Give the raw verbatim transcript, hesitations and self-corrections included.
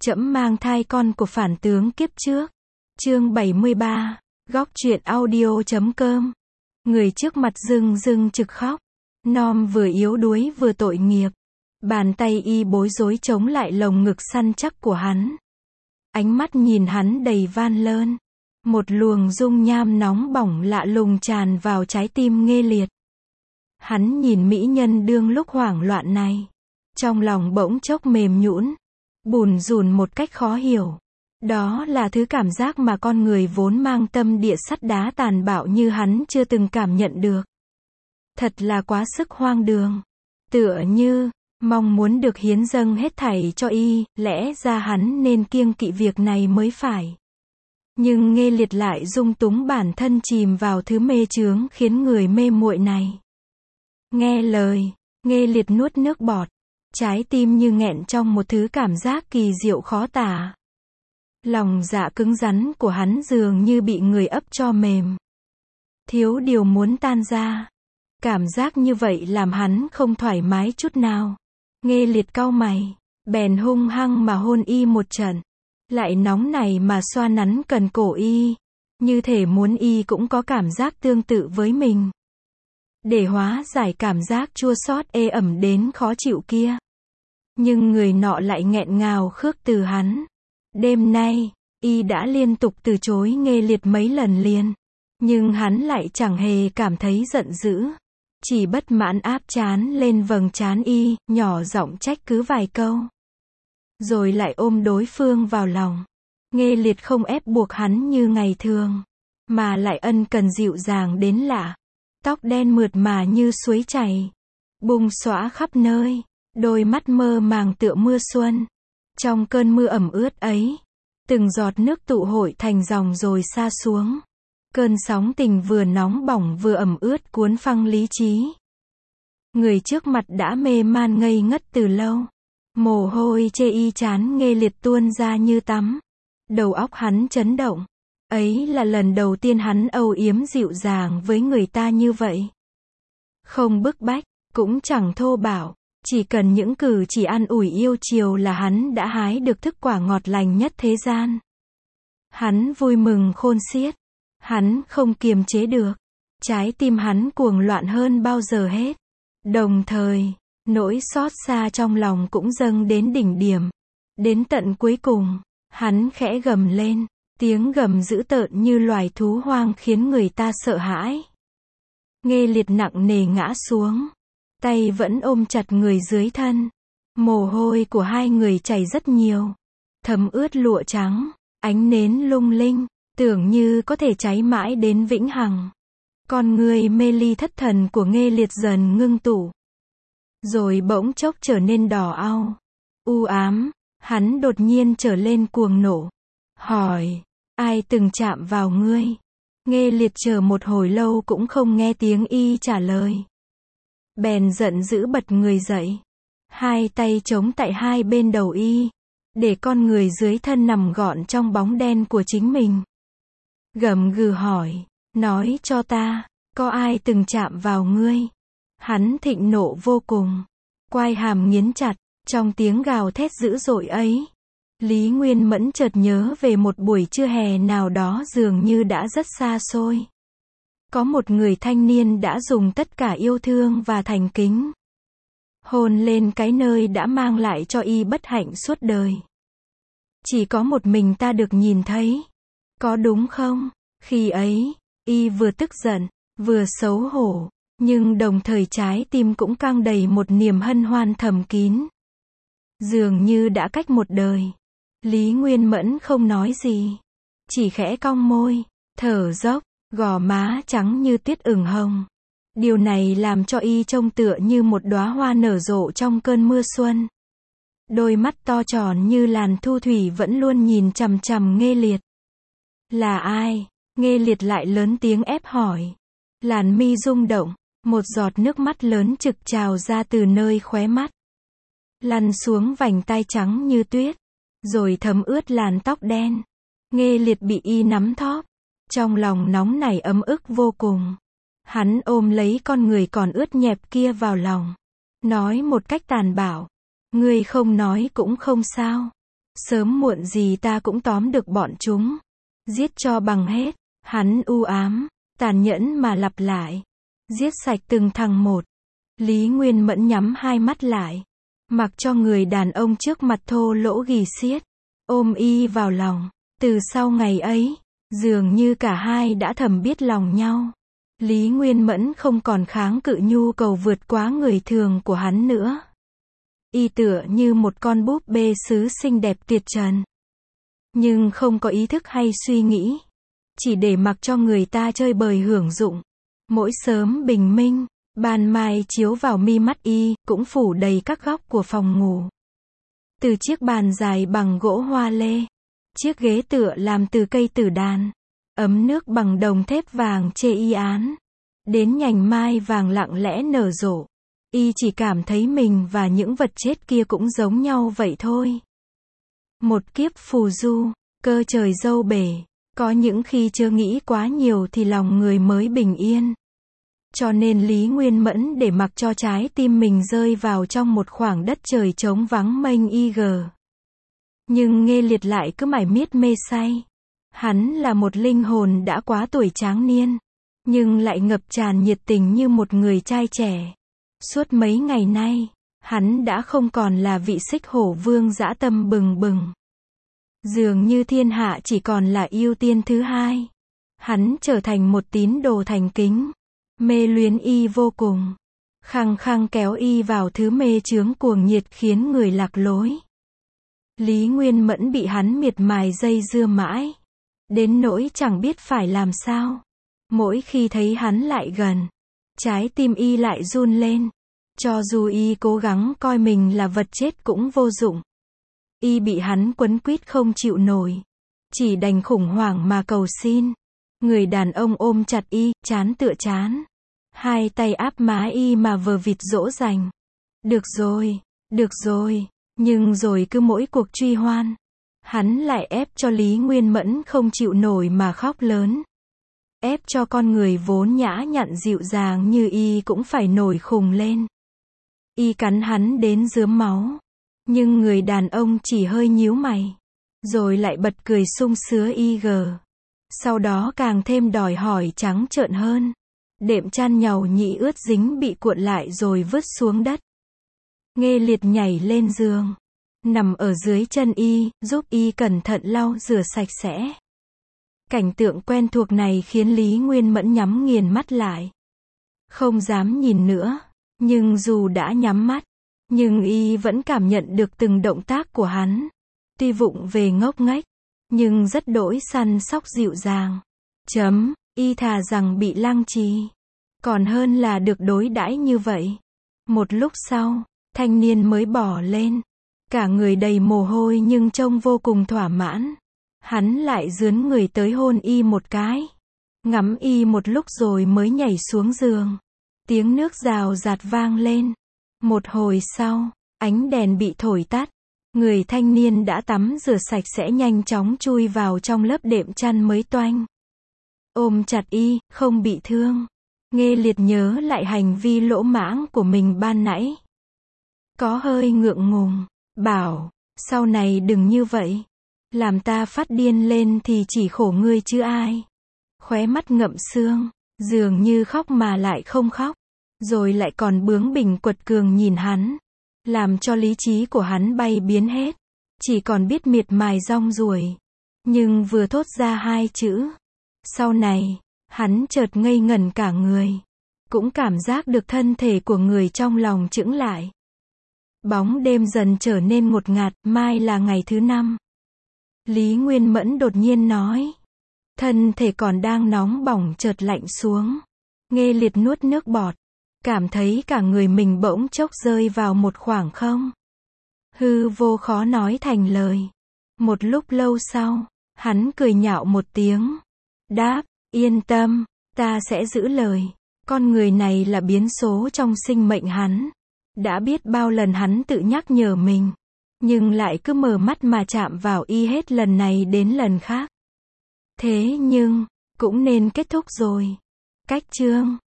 Trẫm mang thai con của phản tướng kiếp trước. Chương bảy mươi ba. Góc truyện audio chấm com. Người trước mặt rưng rưng trực khóc. Nom vừa yếu đuối vừa tội nghiệp. Bàn tay y bối rối chống lại lồng ngực săn chắc của hắn. Ánh mắt nhìn hắn đầy van lơn. Một luồng dung nham nóng bỏng lạ lùng tràn vào trái tim Nghê Liệt. Hắn nhìn mỹ nhân đương lúc hoảng loạn này. Trong lòng bỗng chốc mềm nhũn, bùn rùn một cách khó hiểu. Đó là thứ cảm giác mà con người vốn mang tâm địa sắt đá tàn bạo như hắn chưa từng cảm nhận được. Thật là quá sức hoang đường. Tựa như, mong muốn được hiến dâng hết thảy cho y, lẽ ra hắn nên kiêng kỵ việc này mới phải. Nhưng Nghê Liệt lại dung túng bản thân chìm vào thứ mê chướng khiến người mê muội này. Nghe lời, Nghê Liệt nuốt nước bọt. Trái tim như nghẹn trong một thứ cảm giác kỳ diệu khó tả. Lòng dạ cứng rắn của hắn dường như bị người ấp cho mềm. Thiếu điều muốn tan ra. Cảm giác như vậy làm hắn không thoải mái chút nào. Nghê Liệt cau mày, bèn hung hăng mà hôn y một trận. Lại nóng này mà xoa nắn cần cổ y. Như thể muốn y cũng có cảm giác tương tự với mình. Để hóa giải cảm giác chua xót ê ẩm đến khó chịu kia. Nhưng người nọ lại nghẹn ngào khước từ hắn. Đêm nay, y đã liên tục từ chối Nghê Liệt mấy lần liền. Nhưng hắn lại chẳng hề cảm thấy giận dữ. Chỉ bất mãn áp trán lên vầng trán y, nhỏ giọng trách cứ vài câu. Rồi lại ôm đối phương vào lòng. Nghê Liệt không ép buộc hắn như ngày thường. Mà lại ân cần dịu dàng đến lạ. Tóc đen mượt mà như suối chảy. Bung xõa khắp nơi. Đôi mắt mơ màng tựa mưa xuân. Trong cơn mưa ẩm ướt ấy, từng giọt nước tụ hội thành dòng rồi sa xuống. Cơn sóng tình vừa nóng bỏng vừa ẩm ướt cuốn phăng lý trí. Người trước mặt đã mê man ngây ngất từ lâu. Mồ hôi chê y chán Nghê Liệt tuôn ra như tắm. Đầu óc hắn chấn động. Ấy là lần đầu tiên hắn âu yếm dịu dàng với người ta như vậy. Không bức bách, cũng chẳng thô bạo. Chỉ cần những cử chỉ an ủi yêu chiều là hắn đã hái được thức quả ngọt lành nhất thế gian. Hắn vui mừng khôn xiết. Hắn không kiềm chế được. Trái tim hắn cuồng loạn hơn bao giờ hết. Đồng thời, nỗi xót xa trong lòng cũng dâng đến đỉnh điểm. Đến tận cuối cùng, hắn khẽ gầm lên. Tiếng gầm dữ tợn như loài thú hoang khiến người ta sợ hãi. Nghê Liệt nặng nề ngã xuống. Tay vẫn ôm chặt người dưới thân. Mồ hôi của hai người chảy rất nhiều. Thấm ướt lụa trắng. Ánh nến lung linh. Tưởng như có thể cháy mãi đến vĩnh hằng. Con người mê ly thất thần của Nghê Liệt dần ngưng tụ. Rồi bỗng chốc trở nên đỏ au. U ám. Hắn đột nhiên trở lên cuồng nộ. Hỏi. Ai từng chạm vào ngươi? Nghê Liệt chờ một hồi lâu cũng không nghe tiếng y trả lời. Bèn giận dữ bật người dậy. Hai tay chống tại hai bên đầu y. Để con người dưới thân nằm gọn trong bóng đen của chính mình. Gầm gừ hỏi. Nói cho ta, có ai từng chạm vào ngươi? Hắn thịnh nộ vô cùng. Quai hàm nghiến chặt. Trong tiếng gào thét dữ dội ấy. Lý Nguyên Mẫn chợt nhớ về một buổi trưa hè nào đó dường như đã rất xa xôi. Có một người thanh niên đã dùng tất cả yêu thương và thành kính hôn lên cái nơi đã mang lại cho y bất hạnh suốt đời. Chỉ có một mình ta được nhìn thấy. Có đúng không? Khi ấy, y vừa tức giận, vừa xấu hổ, nhưng đồng thời trái tim cũng căng đầy một niềm hân hoan thầm kín. Dường như đã cách một đời. Lý Nguyên Mẫn không nói gì. Chỉ khẽ cong môi, thở dốc. Gò má trắng như tuyết ửng hồng. Điều này làm cho y trông tựa như một đóa hoa nở rộ trong cơn mưa xuân. Đôi mắt to tròn như làn thu thủy vẫn luôn nhìn chằm chằm Nghê Liệt. Là ai? Nghê Liệt lại lớn tiếng ép hỏi. Làn mi rung động, một giọt nước mắt lớn trực trào ra từ nơi khóe mắt. Lăn xuống vành tai trắng như tuyết, rồi thấm ướt làn tóc đen. Nghê Liệt bị y nắm thóp. Trong lòng nóng nảy ấm ức vô cùng. Hắn ôm lấy con người còn ướt nhẹp kia vào lòng. Nói một cách tàn bạo. Ngươi không nói cũng không sao. Sớm muộn gì ta cũng tóm được bọn chúng. Giết cho bằng hết. Hắn u ám, tàn nhẫn mà lặp lại. Giết sạch từng thằng một. Lý Nguyên Mẫn nhắm hai mắt lại. Mặc cho người đàn ông trước mặt thô lỗ ghì xiết. Ôm y vào lòng. Từ sau ngày ấy, dường như cả hai đã thầm biết lòng nhau. Lý Nguyên Mẫn không còn kháng cự nhu cầu vượt quá người thường của hắn nữa. Y tựa như một con búp bê sứ xinh đẹp tuyệt trần. Nhưng không có ý thức hay suy nghĩ. Chỉ để mặc cho người ta chơi bời hưởng dụng. Mỗi sớm bình minh, ban mai chiếu vào mi mắt y, cũng phủ đầy các góc của phòng ngủ. Từ chiếc bàn dài bằng gỗ hoa lê. Chiếc ghế tựa làm từ cây tử đàn. Ấm nước bằng đồng thép vàng chê y án. Đến nhành mai vàng lặng lẽ nở rộ. Y chỉ cảm thấy mình và những vật chết kia cũng giống nhau vậy thôi. Một kiếp phù du, cơ trời dâu bể. Có những khi chưa nghĩ quá nhiều thì lòng người mới bình yên. Cho nên Lý Nguyên Mẫn để mặc cho trái tim mình rơi vào trong một khoảng đất trời trống vắng mênh y gờ. Nhưng Nghê Liệt lại cứ mải miết mê say. Hắn là một linh hồn đã quá tuổi tráng niên. Nhưng lại ngập tràn nhiệt tình như một người trai trẻ. Suốt mấy ngày nay, hắn đã không còn là vị Xích Hổ Vương dã tâm bừng bừng. Dường như thiên hạ chỉ còn là yêu tiên thứ hai. Hắn trở thành một tín đồ thành kính. Mê luyến y vô cùng. Khăng khăng kéo y vào thứ mê chướng cuồng nhiệt khiến người lạc lối. Lý Nguyên Mẫn bị hắn miệt mài dây dưa mãi. Đến nỗi chẳng biết phải làm sao. Mỗi khi thấy hắn lại gần, trái tim y lại run lên. Cho dù y cố gắng coi mình là vật chết cũng vô dụng. Y bị hắn quấn quýt không chịu nổi. Chỉ đành khủng hoảng mà cầu xin. Người đàn ông ôm chặt y, chán tựa chán. Hai tay áp má y mà vờ vịt dỗ dành. Được rồi, được rồi. Nhưng rồi cứ mỗi cuộc truy hoan, hắn lại ép cho Lý Nguyên Mẫn không chịu nổi mà khóc lớn. Ép cho con người vốn nhã nhặn dịu dàng như y cũng phải nổi khùng lên. Y cắn hắn đến rớm máu. Nhưng người đàn ông chỉ hơi nhíu mày. Rồi lại bật cười sung sứa y gờ. Sau đó càng thêm đòi hỏi trắng trợn hơn. Đệm chăn nhàu nhị ướt dính bị cuộn lại rồi vứt xuống đất. Nghê Liệt nhảy lên giường. Nằm ở dưới chân y, giúp y cẩn thận lau rửa sạch sẽ. Cảnh tượng quen thuộc này khiến Lý Nguyên Mẫn nhắm nghiền mắt lại. Không dám nhìn nữa. Nhưng dù đã nhắm mắt, nhưng y vẫn cảm nhận được từng động tác của hắn. Tuy vụng về ngốc nghếch, nhưng rất đỗi săn sóc dịu dàng. Chấm, y thà rằng bị lăng trì. Còn hơn là được đối đãi như vậy. Một lúc sau, thanh niên mới bỏ lên. Cả người đầy mồ hôi nhưng trông vô cùng thỏa mãn. Hắn lại dướn người tới hôn y một cái. Ngắm y một lúc rồi mới nhảy xuống giường. Tiếng nước rào rạt vang lên. Một hồi sau, ánh đèn bị thổi tắt. Người thanh niên đã tắm rửa sạch sẽ nhanh chóng chui vào trong lớp đệm chăn mới toanh. Ôm chặt y, không bị thương. Nghê Liệt nhớ lại hành vi lỗ mãng của mình ban nãy. Có hơi ngượng ngùng, bảo, sau này đừng như vậy. Làm ta phát điên lên thì chỉ khổ ngươi chứ ai. Khóe mắt ngậm sương, dường như khóc mà lại không khóc. Rồi lại còn bướng bỉnh quật cường nhìn hắn. Làm cho lý trí của hắn bay biến hết. Chỉ còn biết miệt mài rong ruổi. Nhưng vừa thốt ra hai chữ. Sau này, hắn chợt ngây ngẩn cả người. Cũng cảm giác được thân thể của người trong lòng chững lại. Bóng đêm dần trở nên ngột ngạt, mai là ngày thứ năm. Lý Nguyên Mẫn đột nhiên nói. Thân thể còn đang nóng bỏng chợt lạnh xuống. Nghê Liệt nuốt nước bọt. Cảm thấy cả người mình bỗng chốc rơi vào một khoảng không. Hư vô khó nói thành lời. Một lúc lâu sau, hắn cười nhạo một tiếng. Đáp, yên tâm, ta sẽ giữ lời. Con người này là biến số trong sinh mệnh hắn. Đã biết bao lần hắn tự nhắc nhở mình. Nhưng lại cứ mở mắt mà chạm vào y hết lần này đến lần khác. Thế nhưng, cũng nên kết thúc rồi. Cách chương